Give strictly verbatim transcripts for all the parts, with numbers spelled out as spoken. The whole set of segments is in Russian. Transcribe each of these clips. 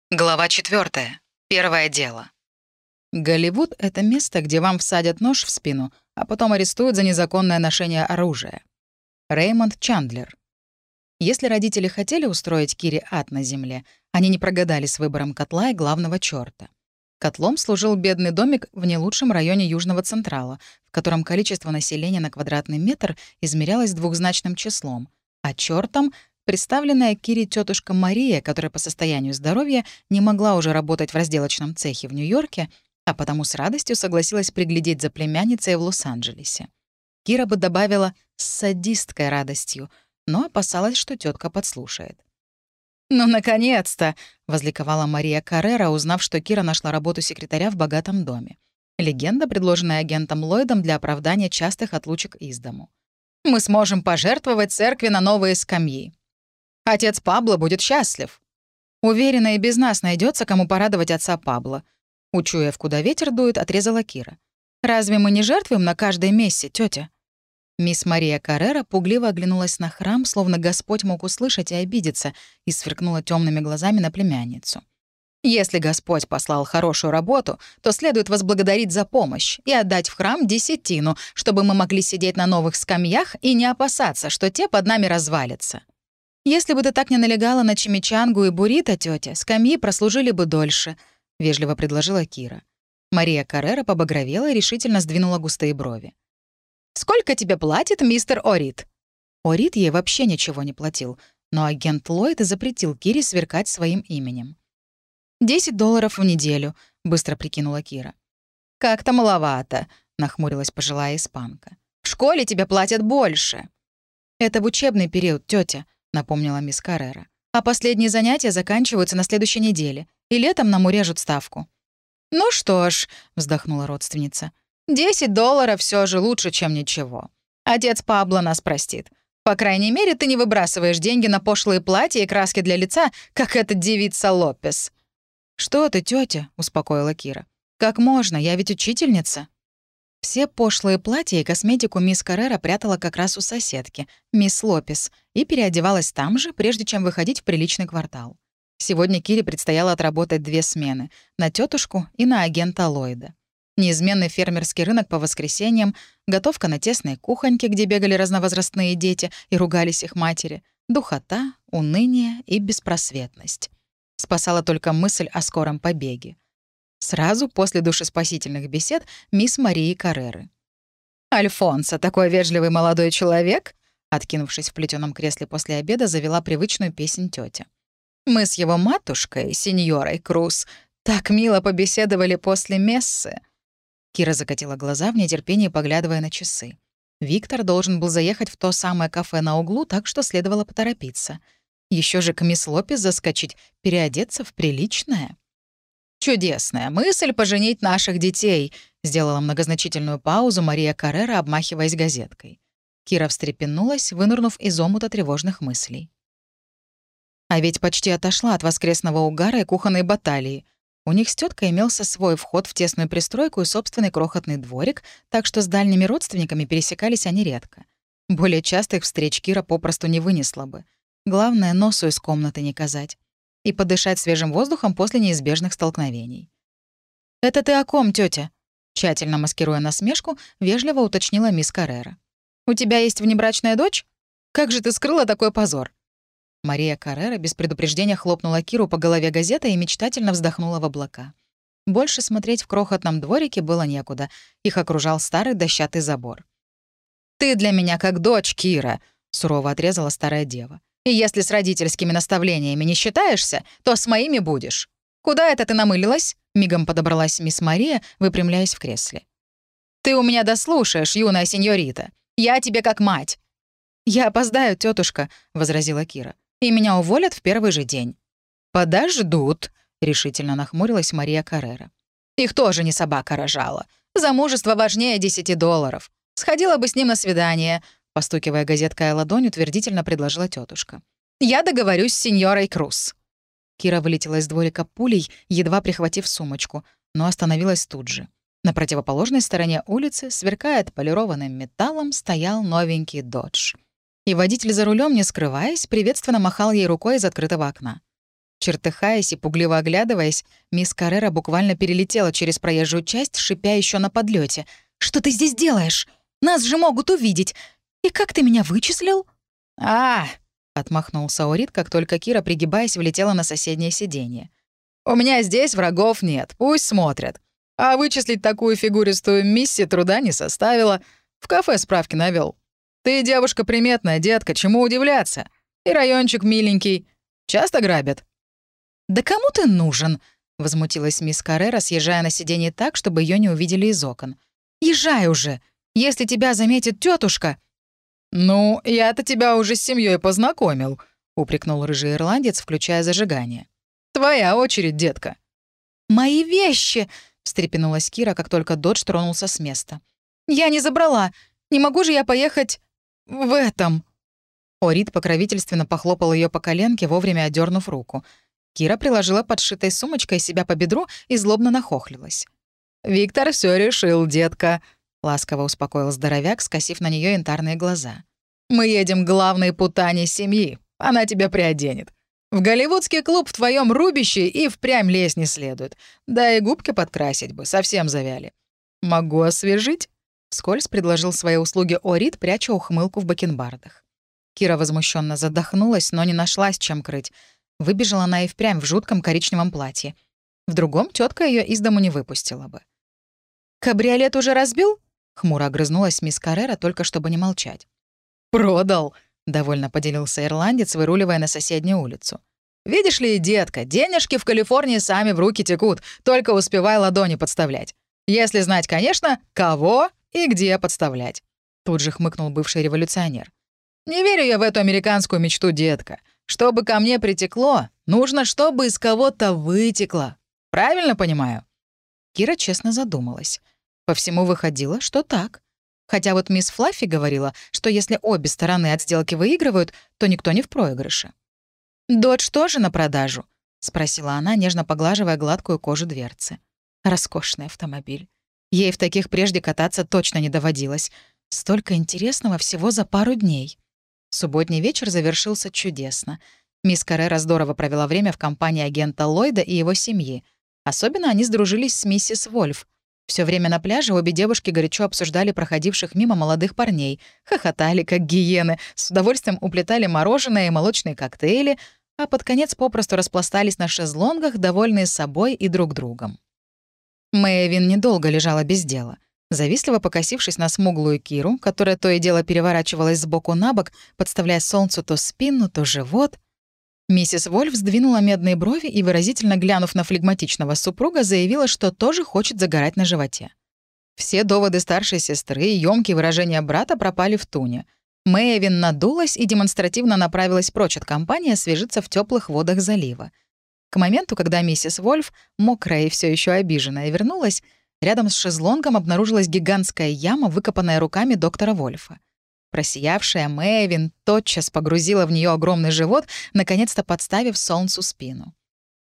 Глава четвертая. Первое дело. Голливуд — это место, где вам всадят нож в спину, а потом арестуют за незаконное ношение оружия. Реймонд Чандлер. Если родители хотели устроить Кире ад на земле, они не прогадали с выбором котла и главного чёрта. Котлом служил бедный домик в не лучшем районе Южного Централа, в котором количество населения на квадратный метр измерялось двухзначным числом, а чёртом — представленная Кире тетушка Мария, которая по состоянию здоровья не могла уже работать в разделочном цехе в Нью-Йорке, а потому с радостью согласилась приглядеть за племянницей в Лос-Анджелесе. Кира бы добавила «с садисткой радостью», но опасалась, что тетка подслушает. «Ну, наконец-то!» — возликовала Мария Каррера, узнав, что Кира нашла работу секретаря в богатом доме. Легенда, предложенная агентом Ллойдом для оправдания частых отлучек из дому. «Мы сможем пожертвовать церкви на новые скамьи. Отец Пабло будет счастлив. Уверена, и без нас найдется, кому порадовать отца Пабло». Учуяв, куда ветер дует, отрезала Кира. «Разве мы не жертвуем на каждой мессе, тетя?» Мисс Мария Каррера пугливо оглянулась на храм, словно Господь мог услышать и обидеться, и сверкнула темными глазами на племянницу. «Если Господь послал хорошую работу, то следует возблагодарить за помощь и отдать в храм десятину, чтобы мы могли сидеть на новых скамьях и не опасаться, что те под нами развалятся. Если бы ты так не налегала на чимичангу и буррито, тетя, скамьи прослужили бы дольше», — вежливо предложила Кира. Мария Каррера побагровела и решительно сдвинула густые брови. «Сколько тебе платит мистер Орид?» Орид ей вообще ничего не платил, но агент Ллойд запретил Кире сверкать своим именем. «Десять долларов в неделю», — быстро прикинула Кира. «Как-то маловато», — нахмурилась пожилая испанка. «В школе тебе платят больше». «Это в учебный период, тетя», — напомнила мисс Каррера. «А последние занятия заканчиваются на следующей неделе, и летом нам урежут ставку». «Ну что ж», — вздохнула родственница, «десять долларов все же лучше, чем ничего. Отец Пабло нас простит. По крайней мере, ты не выбрасываешь деньги на пошлые платья и краски для лица, как эта девица Лопес». «Что ты, тетя?» — успокоила Кира. «Как можно? Я ведь учительница». Все пошлые платья и косметику мисс Каррера прятала как раз у соседки, мисс Лопес, и переодевалась там же, прежде чем выходить в приличный квартал. Сегодня Кире предстояло отработать две смены — на тетушку и на агента Ллойда. Неизменный фермерский рынок по воскресеньям, готовка на тесной кухоньке, где бегали разновозрастные дети и ругались их матери, духота, уныние и беспросветность. Спасала только мысль о скором побеге. Сразу после душеспасительных бесед мисс Марии Карреры. «Альфонсо, такой вежливый молодой человек», откинувшись в плетеном кресле после обеда, завела привычную песнь тетя. «Мы с его матушкой, сеньорой Круз, так мило побеседовали после мессы». Кира закатила глаза в нетерпении, поглядывая на часы. Виктор должен был заехать в то самое кафе на углу, так что следовало поторопиться. Еще же к мисс Лопес заскочить, переодеться в приличное. «Чудесная мысль поженить наших детей», — сделала многозначительную паузу Мария Каррера, обмахиваясь газеткой. Кира встрепенулась, вынырнув из омута тревожных мыслей. А ведь почти отошла от воскресного угара и кухонной баталии. У них с теткой имелся свой вход в тесную пристройку и собственный крохотный дворик, так что с дальними родственниками пересекались они редко. Более частых встреч Кира попросту не вынесла бы. Главное, носу из комнаты не казать. И подышать свежим воздухом после неизбежных столкновений. «Это ты о ком, тетя? Тщательно маскируя насмешку, вежливо уточнила мисс Каррера. «У тебя есть внебрачная дочь? Как же ты скрыла такой позор?» Мария Каррера без предупреждения хлопнула Киру по голове газетой и мечтательно вздохнула в облака. Больше смотреть в крохотном дворике было некуда. Их окружал старый дощатый забор. «Ты для меня как дочь, Кира», — сурово отрезала старая дева. «И если с родительскими наставлениями не считаешься, то с моими будешь. Куда это ты намылилась?» — мигом подобралась мисс Мария, выпрямляясь в кресле. «Ты у меня дослушаешь, юная сеньорита. Я тебе как мать». «Я опоздаю, тетушка», — возразила Кира. «И меня уволят в первый же день». «Подождут», — решительно нахмурилась Мария Каррера. «Их тоже не собака рожала. Замужество важнее десяти долларов. Сходила бы с ним на свидание», — постукивая газеткой о ладонь, утвердительно предложила тетушка. «Я договорюсь с сеньорой Круз». Кира вылетела из дворика пулей, едва прихватив сумочку, но остановилась тут же. На противоположной стороне улицы, сверкая отполированным металлом, стоял новенький «Додж». И водитель за рулем, не скрываясь, приветственно махал ей рукой из открытого окна. Чертыхаясь и пугливо оглядываясь, мисс Каррера буквально перелетела через проезжую часть, шипя еще на подлете. «Что ты здесь делаешь? Нас же могут увидеть! И как ты меня вычислил?» «А!» — отмахнулся Орид, как только Кира, пригибаясь, влетела на соседнее сиденье. «У меня здесь врагов нет, пусть смотрят. А вычислить такую фигуристую мисси труда не составило. В кафе справки навел. Ты девушка приметная, детка, чему удивляться? И райончик миленький. Часто грабят?» «Да кому ты нужен?» — возмутилась мисс Каррера, съезжая на сиденье так, чтобы ее не увидели из окон. «Езжай уже! Если тебя заметит тетушка. «Ну, я-то тебя уже с семьей познакомил», — упрекнул рыжий ирландец, включая зажигание. «Твоя очередь, детка». «Мои вещи!» — встрепенулась Кира, как только Додж тронулся с места. «Я не забрала. Не могу же я поехать в этом?» Орид покровительственно похлопал ее по коленке, вовремя одернув руку. Кира приложила подшитой сумочкой себя по бедру и злобно нахохлилась. «Виктор все решил, детка», — ласково успокоил здоровяк, скосив на нее янтарные глаза. «Мы едем к главной путане семьи. Она тебя приоденет. В голливудский клуб в твоем рубище и впрямь лезть не следует. Да и губки подкрасить бы, совсем завяли. Могу освежить?» — вскользь предложил свои услуги Орид, пряча ухмылку в бакенбардах. Кира возмущенно задохнулась, но не нашлась, чем крыть. Выбежала она и впрямь в жутком коричневом платье. В другом тетка ее из дому не выпустила бы. «Кабриолет уже разбил?» — хмуро огрызнулась мисс Каррера, только чтобы не молчать. «Продал», — довольно поделился ирландец, выруливая на соседнюю улицу. «Видишь ли, детка, денежки в Калифорнии сами в руки текут, только успевай ладони подставлять. Если знать, конечно, кого и где подставлять». Тут же хмыкнул бывший революционер. «Не верю я в эту американскую мечту, детка. Чтобы ко мне притекло, нужно, чтобы из кого-то вытекло. Правильно понимаю?» Кира честно задумалась. По всему выходило, что так. Хотя вот мисс Флаффи говорила, что если обе стороны от сделки выигрывают, то никто не в проигрыше. «Додж тоже на продажу?» — спросила она, нежно поглаживая гладкую кожу дверцы. Роскошный автомобиль. Ей в таких прежде кататься точно не доводилось. Столько интересного всего за пару дней. Субботний вечер завершился чудесно. Мисс Каррера здорово провела время в компании агента Ллойда и его семьи. Особенно они сдружились с миссис Вольф. Все время на пляже обе девушки горячо обсуждали проходивших мимо молодых парней, хохотали, как гиены, с удовольствием уплетали мороженое и молочные коктейли, а под конец попросту распластались на шезлонгах, довольные собой и друг другом. Мэйвин недолго лежала без дела. Завистливо покосившись на смуглую Киру, которая то и дело переворачивалась сбоку на бок, подставляя солнцу то спину, то живот, миссис Вольф сдвинула медные брови и, выразительно глянув на флегматичного супруга, заявила, что тоже хочет загорать на животе. Все доводы старшей сестры и ёмкие выражения брата пропали в туне. Мэйвин надулась и демонстративно направилась прочь от компании освежиться в теплых водах залива. К моменту, когда миссис Вольф, мокрая и все еще обиженная, вернулась, рядом с шезлонгом обнаружилась гигантская яма, выкопанная руками доктора Вольфа. Просиявшая Мэйвин тотчас погрузила в нее огромный живот, наконец-то подставив солнцу спину.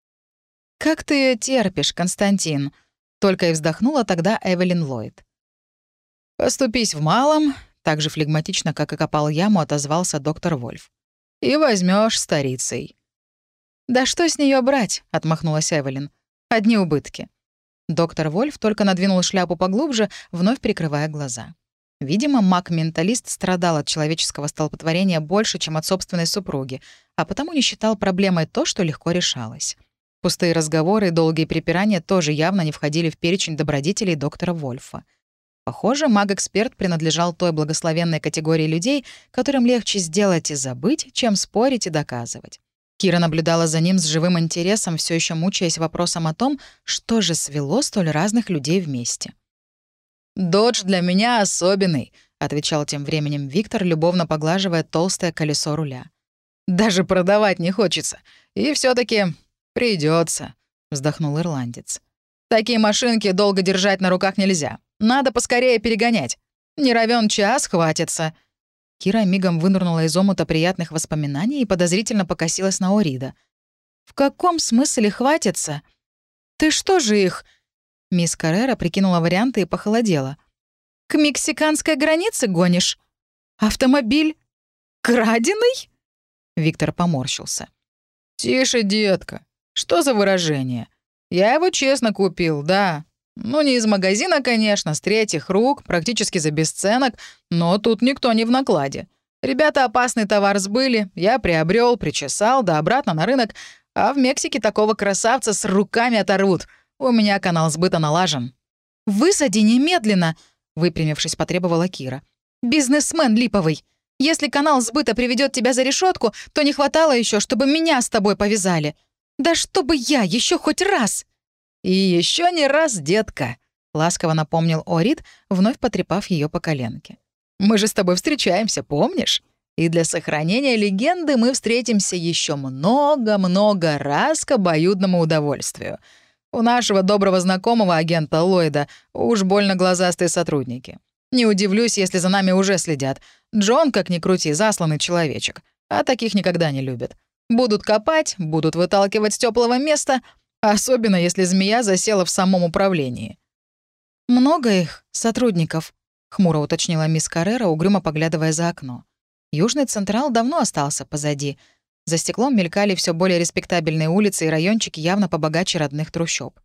«Как ты её терпишь, Константин?» — только и вздохнула тогда Эвелин Ллойд. «Поступись в малом», — так же флегматично, как и копал яму, отозвался доктор Вольф. «И возьмешь старицей». «Да что с нее брать?» — отмахнулась Эвелин. «Одни убытки». Доктор Вольф только надвинул шляпу поглубже, вновь прикрывая глаза. Видимо, маг-менталист страдал от человеческого столпотворения больше, чем от собственной супруги, а потому не считал проблемой то, что легко решалось. Пустые разговоры и долгие припирания тоже явно не входили в перечень добродетелей доктора Вольфа. Похоже, маг-эксперт принадлежал той благословенной категории людей, которым легче сделать и забыть, чем спорить и доказывать. Кира наблюдала за ним с живым интересом, все еще мучаясь вопросом о том, что же свело столь разных людей вместе. «Додж для меня особенный», — отвечал тем временем Виктор, любовно поглаживая толстое колесо руля. «Даже продавать не хочется. И все таки придется, вздохнул ирландец. «Такие машинки долго держать на руках нельзя. Надо поскорее перегонять. Не равен час хватится». Кира мигом вынырнула из омута приятных воспоминаний и подозрительно покосилась на Орида. «В каком смысле хватится? Ты что же их...» Мисс Каррера прикинула варианты и похолодела. «К мексиканской границе гонишь? Автомобиль краденый?» Виктор поморщился. «Тише, детка. Что за выражение? Я его честно купил, да. Ну, не из магазина, конечно, с третьих рук, практически за бесценок, но тут никто не в накладе. Ребята опасный товар сбыли, я приобрел, причесал, да обратно на рынок, а в Мексике такого красавца с руками оторвут. У меня канал сбыта налажен». «Высади немедленно!» — выпрямившись, потребовала Кира. «Бизнесмен липовый! Если канал сбыта приведет тебя за решетку, то не хватало еще, чтобы меня с тобой повязали. Да чтобы я еще хоть раз!» «И еще не раз, детка!» — ласково напомнил Орит, вновь потрепав ее по коленке. «Мы же с тобой встречаемся, помнишь? И для сохранения легенды мы встретимся еще много-много раз к обоюдному удовольствию. У нашего доброго знакомого агента Ллойда уж больно глазастые сотрудники. Не удивлюсь, если за нами уже следят. Джон, как ни крути, засланный человечек. А таких никогда не любят. Будут копать, будут выталкивать с теплого места, особенно если змея засела в самом управлении». «Много их, сотрудников?» — хмуро уточнила мисс Каррера, угрюмо поглядывая за окно. Южный Централ давно остался позади. За стеклом мелькали все более респектабельные улицы и райончики явно побогаче родных трущоб.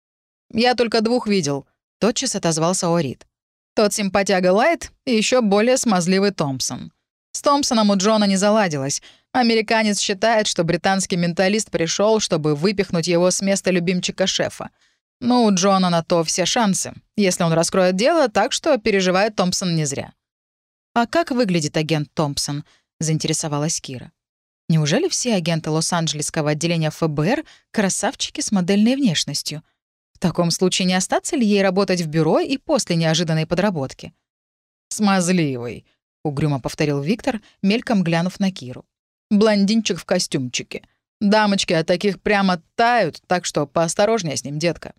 «Я только двух видел», — тотчас отозвался Орит. «Тот симпатяга Лайт и еще более смазливый Томпсон. С Томпсоном у Джона не заладилось. Американец считает, что британский менталист пришел, чтобы выпихнуть его с места любимчика шефа. Но у Джона на то все шансы, если он раскроет дело, так что переживает Томпсон не зря». «А как выглядит агент Томпсон?» — заинтересовалась Кира. «Неужели все агенты Лос-Анджелесского отделения эф бэ эр — красавчики с модельной внешностью? В таком случае не остаться ли ей работать в бюро и после неожиданной подработки?» «Смазливый», — угрюмо повторил Виктор, мельком глянув на Киру. «Блондинчик в костюмчике. Дамочки от таких прямо тают, так что поосторожнее с ним, детка».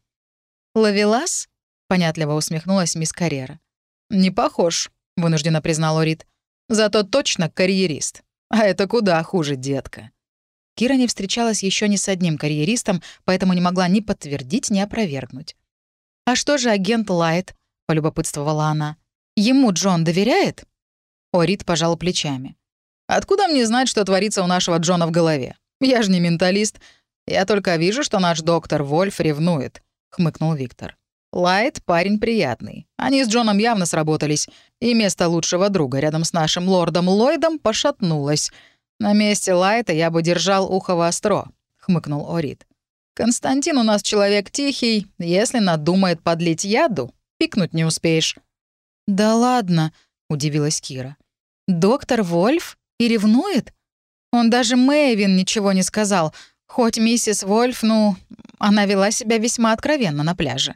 «Ловелас?» — понятливо усмехнулась мисс Каррера. «Не похож», — вынужденно признал Орит. «Зато точно карьерист. А это куда хуже, детка». Кира не встречалась еще ни с одним карьеристом, поэтому не могла ни подтвердить, ни опровергнуть. «А что же агент Лайт?» — полюбопытствовала она. «Ему Джон доверяет?» Орит пожал плечами. «Откуда мне знать, что творится у нашего Джона в голове? Я же не менталист. Я только вижу, что наш доктор Вольф ревнует», — хмыкнул Виктор. «Лайт — парень приятный. Они с Джоном явно сработались, и место лучшего друга рядом с нашим лордом Ллойдом пошатнулось. На месте Лайта я бы держал ухо востро», — хмыкнул Орит. «Константин у нас человек тихий. Если надумает подлить яду, пикнуть не успеешь». «Да ладно», — удивилась Кира. «Доктор Вольф и ревнует? Он даже Мэйвин ничего не сказал, хоть миссис Вольф, ну, она вела себя весьма откровенно на пляже».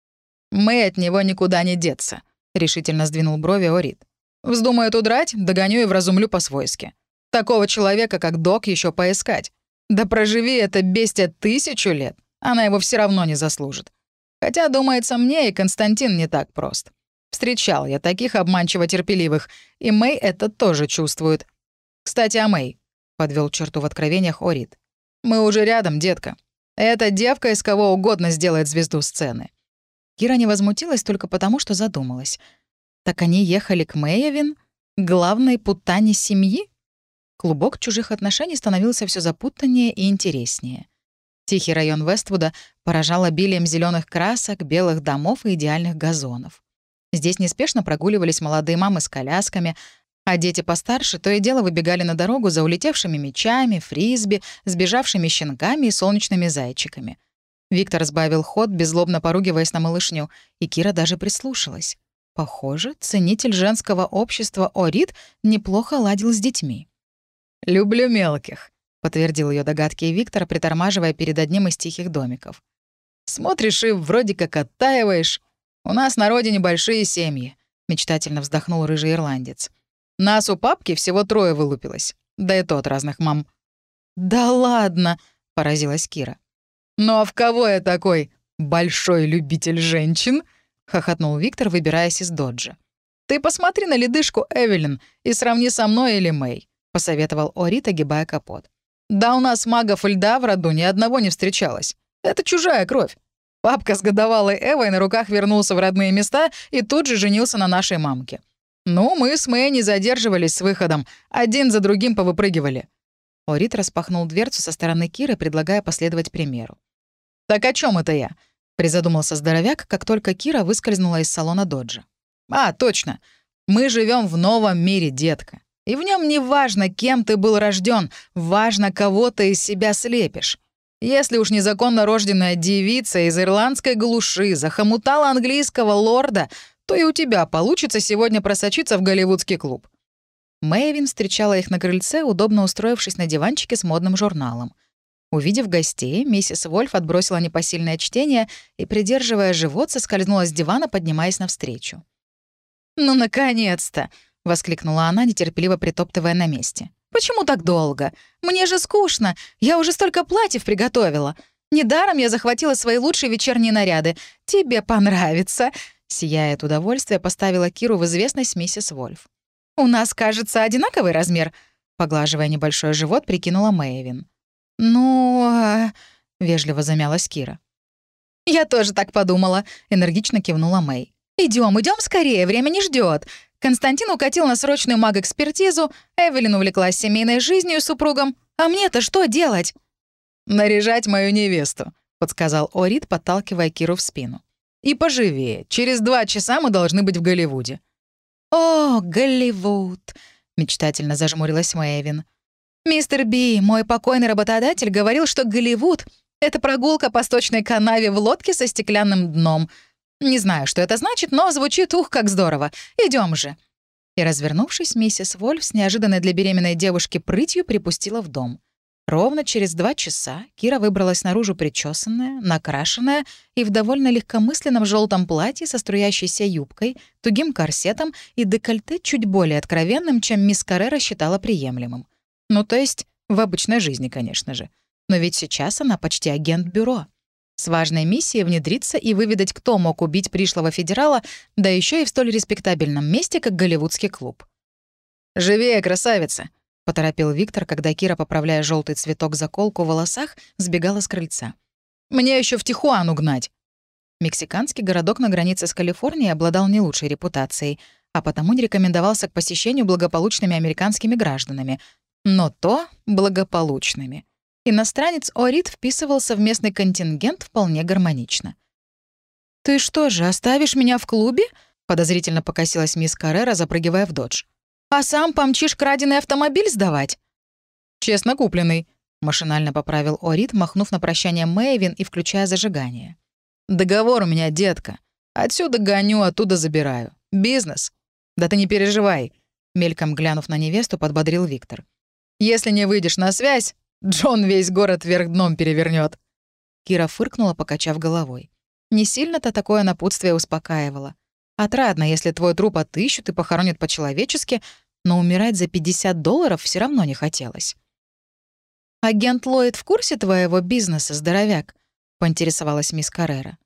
«Мэй от него никуда не деться», — решительно сдвинул брови Орит. «Вздумает удрать, догоню и вразумлю по-свойски. Такого человека, как Док, еще поискать. Да проживи это бестия тысячу лет, она его все равно не заслужит. Хотя, думается мне, и Константин не так прост. Встречал я таких обманчиво терпеливых, и Мэй это тоже чувствует. Кстати, о Мэй», — подвел черту в откровениях Орит. «Мы уже рядом, детка. Эта девка из кого угодно сделает звезду сцены». Кира не возмутилась только потому, что задумалась. Так они ехали к Мэйвин, главной путане семьи? Клубок чужих отношений становился все запутаннее и интереснее. Тихий район Вествуда поражал обилием зеленых красок, белых домов и идеальных газонов. Здесь неспешно прогуливались молодые мамы с колясками, а дети постарше то и дело выбегали на дорогу за улетевшими мячами, фрисби, сбежавшими щенками и солнечными зайчиками. Виктор сбавил ход, беззлобно поругиваясь на малышню, и Кира даже прислушалась. Похоже, ценитель женского общества Орит неплохо ладил с детьми. «Люблю мелких», — подтвердил ее догадки Виктор, притормаживая перед одним из тихих домиков. «Смотришь и вроде как оттаиваешь. У нас на родине большие семьи», — мечтательно вздохнул рыжий ирландец. «Нас у папки всего трое вылупилось, да и то от разных мам». «Да ладно», — поразилась Кира. «Ну а в кого я такой большой любитель женщин?» — хохотнул Виктор, выбираясь из доджа. «Ты посмотри на ледышку Эвелин и сравни со мной или Мэй», — посоветовал Орит, огибая капот. «Да у нас магов льда в роду ни одного не встречалось. Это чужая кровь. Папка с годовалой Эвой на руках вернулся в родные места и тут же женился на нашей мамке. Ну, мы с Мэй не задерживались с выходом, один за другим повыпрыгивали. Орит распахнул дверцу со стороны Киры, предлагая последовать примеру. «Так о чем это я?» — призадумался здоровяк, как только Кира выскользнула из салона доджа. «А, точно. Мы живем в новом мире, детка. И в нем не важно, кем ты был рожден, важно, кого ты из себя слепишь. Если уж незаконно рожденная девица из ирландской глуши захомутала английского лорда, то и у тебя получится сегодня просочиться в голливудский клуб». Мэйвин встречала их на крыльце, удобно устроившись на диванчике с модным журналом. Увидев гостей, миссис Вольф отбросила непосильное чтение и, придерживая живот, соскользнула с дивана, поднимаясь навстречу. «Ну, наконец-то!» — воскликнула она, нетерпеливо притоптывая на месте. «Почему так долго? Мне же скучно. Я уже столько платьев приготовила. Недаром я захватила свои лучшие вечерние наряды. Тебе понравится!» Сияя от удовольствия, поставила Киру в известность миссис Вольф. «У нас, кажется, одинаковый размер», — поглаживая небольшой живот, прикинула Мэйвин. «Ну...» э... — вежливо замялась Кира. «Я тоже так подумала», — энергично кивнула Мэй. Идем, идем скорее, время не ждет. Константин укатил на срочную маг-экспертизу, Эвелин увлеклась семейной жизнью с супругом. А мне-то что делать?» «Наряжать мою невесту», — подсказал Орит, подталкивая Киру в спину. «И поживее. Через два часа мы должны быть в Голливуде». «О, Голливуд!» — мечтательно зажмурилась Мэйвин. «Мистер Би, мой покойный работодатель, говорил, что Голливуд — это прогулка по сточной канаве в лодке со стеклянным дном. Не знаю, что это значит, но звучит ух, как здорово. Идем же». И, развернувшись, миссис Вольф с неожиданной для беременной девушки прытью припустила в дом. Ровно через два часа Кира выбралась наружу причесанная, накрашенная и в довольно легкомысленном желтом платье со струящейся юбкой, тугим корсетом и декольте чуть более откровенным, чем мисс Каррера считала приемлемым. Ну, то есть в обычной жизни, конечно же. Но ведь сейчас она почти агент бюро. С важной миссией внедриться и выведать, кто мог убить пришлого федерала, да еще и в столь респектабельном месте, как голливудский клуб. «Живее, красавица!» — поторопил Виктор, когда Кира, поправляя желтый цветок-заколку в волосах, сбегала с крыльца. «Мне еще в Тихуану гнать!» Мексиканский городок на границе с Калифорнией обладал не лучшей репутацией, а потому не рекомендовался к посещению благополучными американскими гражданами. Но то благополучными. Иностранец Орит вписывался в местный контингент вполне гармонично. «Ты что же, оставишь меня в клубе?» — подозрительно покосилась мисс Каррера, запрыгивая в додж. «А сам помчишь краденый автомобиль сдавать?» «Честно купленный», — машинально поправил Орит, махнув на прощание Мэйвин и включая зажигание. «Договор у меня, детка. Отсюда гоню, оттуда забираю. Бизнес. Да ты не переживай», — мельком глянув на невесту, подбодрил Виктор. «Если не выйдешь на связь, Джон весь город вверх дном перевернет. Кира фыркнула, покачав головой. Не сильно-то такое напутствие успокаивало. Отрадно, если твой труп отыщут и похоронят по-человечески, но умирать за пятьдесят долларов все равно не хотелось. «Агент Ллойд в курсе твоего бизнеса, здоровяк?» — поинтересовалась мисс Каррера.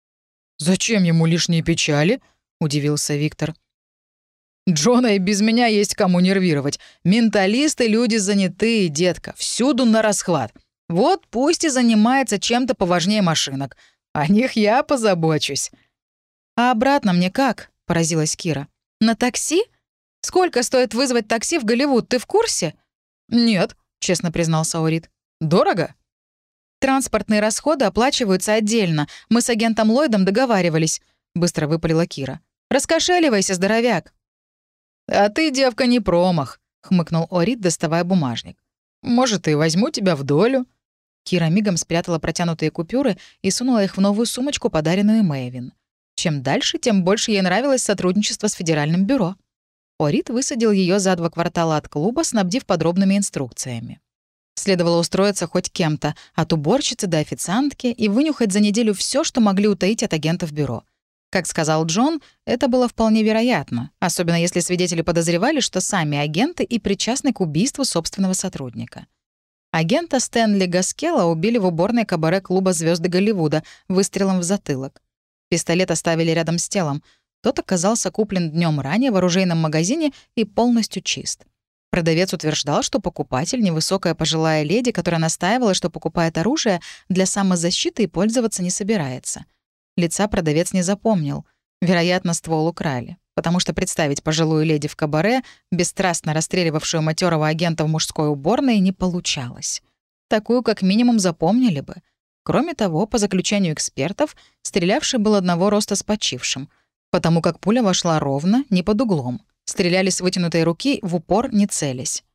«Зачем ему лишние печали?» — удивился Виктор. «Джона и без меня есть кому нервировать. Менталисты — люди занятые, детка, всюду на расхват. Вот пусть и занимается чем-то поважнее машинок. О них я позабочусь». «А обратно мне как?» — поразилась Кира. «На такси? Сколько стоит вызвать такси в Голливуд, ты в курсе?» «Нет», — честно признался Орит. «Дорого?» «Транспортные расходы оплачиваются отдельно. Мы с агентом Ллойдом договаривались», — быстро выпалила Кира. «Раскошеливайся, здоровяк». «А ты, девка, не промах», — хмыкнул Орит, доставая бумажник. «Может, и возьму тебя в долю». Кира мигом спрятала протянутые купюры и сунула их в новую сумочку, подаренную Мэйвин. Чем дальше, тем больше ей нравилось сотрудничество с Федеральным бюро. Орит высадил ее за два квартала от клуба, снабдив подробными инструкциями. Следовало устроиться хоть кем-то, от уборщицы до официантки, и вынюхать за неделю все, что могли утаить от агентов бюро. Как сказал Джон, это было вполне вероятно, особенно если свидетели подозревали, что сами агенты и причастны к убийству собственного сотрудника. Агента Стэнли Гаскелла убили в уборной кабаре клуба «Звезды Голливуда» выстрелом в затылок. Пистолет оставили рядом с телом. Тот оказался куплен днем ранее в оружейном магазине и полностью чист. Продавец утверждал, что покупатель — невысокая пожилая леди, которая настаивала, что покупает оружие для самозащиты и пользоваться не собирается. Лица продавец не запомнил. Вероятно, ствол украли. потому что представить пожилую леди в кабаре, бесстрастно расстреливавшую матерого агента в мужской уборной, не получалось. Такую как минимум запомнили бы. Кроме того, по заключению экспертов, стрелявший был одного роста с почившим, потому как пуля вошла ровно, не под углом. Стреляли с вытянутой руки, в упор не целясь.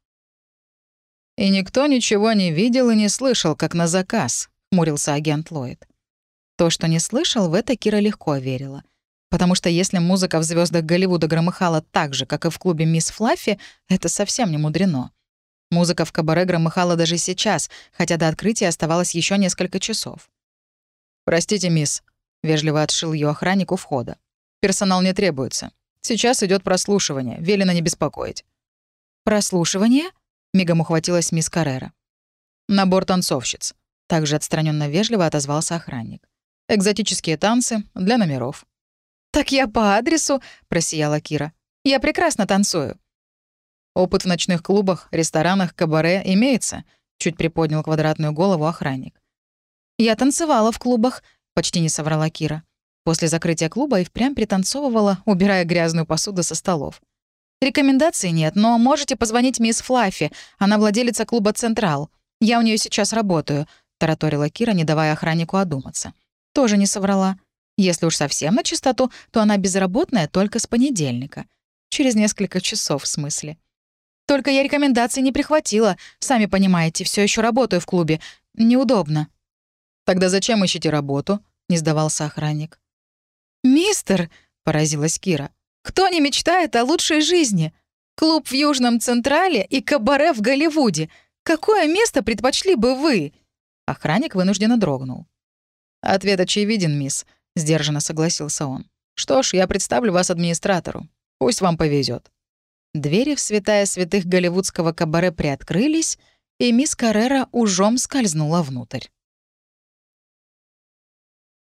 «И никто ничего не видел и не слышал, как на заказ», — хмурился агент Ллойд. То, что не слышал, в это Кира легко верила. Потому что если музыка в звездах Голливуда громыхала так же, как и в клубе «Мисс Флаффи», это совсем не мудрено. Музыка в кабаре громыхала даже сейчас, хотя до открытия оставалось еще несколько часов. «Простите, мисс», — вежливо отшил ее охранник у входа. «Персонал не требуется. Сейчас идет прослушивание, велено не беспокоить». «Прослушивание?» — мигом ухватилась мисс Каррера. «Набор танцовщиц», — также отстраненно вежливо отозвался охранник. «Экзотические танцы для номеров». «Так я по адресу», — просияла Кира. «Я прекрасно танцую». «Опыт в ночных клубах, ресторанах, кабаре имеется», — чуть приподнял квадратную голову охранник. «Я танцевала в клубах», — почти не соврала Кира. После закрытия клуба и впрямь пританцовывала, убирая грязную посуду со столов. «Рекомендаций нет, но можете позвонить мисс Флаффи. Она владелица клуба «Централ». Я у нее сейчас работаю», — тараторила Кира, не давая охраннику одуматься. Тоже не соврала. Если уж совсем на чистоту, то она безработная только с понедельника. Через несколько часов, в смысле. «Только я рекомендаций не прихватила. Сами понимаете, все еще работаю в клубе. Неудобно». «Тогда зачем ищете работу?» — не сдавался охранник. «Мистер», — поразилась Кира, — «кто не мечтает о лучшей жизни? Клуб в Южном Централе и кабаре в Голливуде. Какое место предпочли бы вы?» Охранник вынужденно дрогнул. «Ответ очевиден, мисс», — сдержанно согласился он. «Что ж, я представлю вас администратору. Пусть вам повезет. Двери в святая святых голливудского кабаре приоткрылись, и мисс Каррера ужом скользнула внутрь.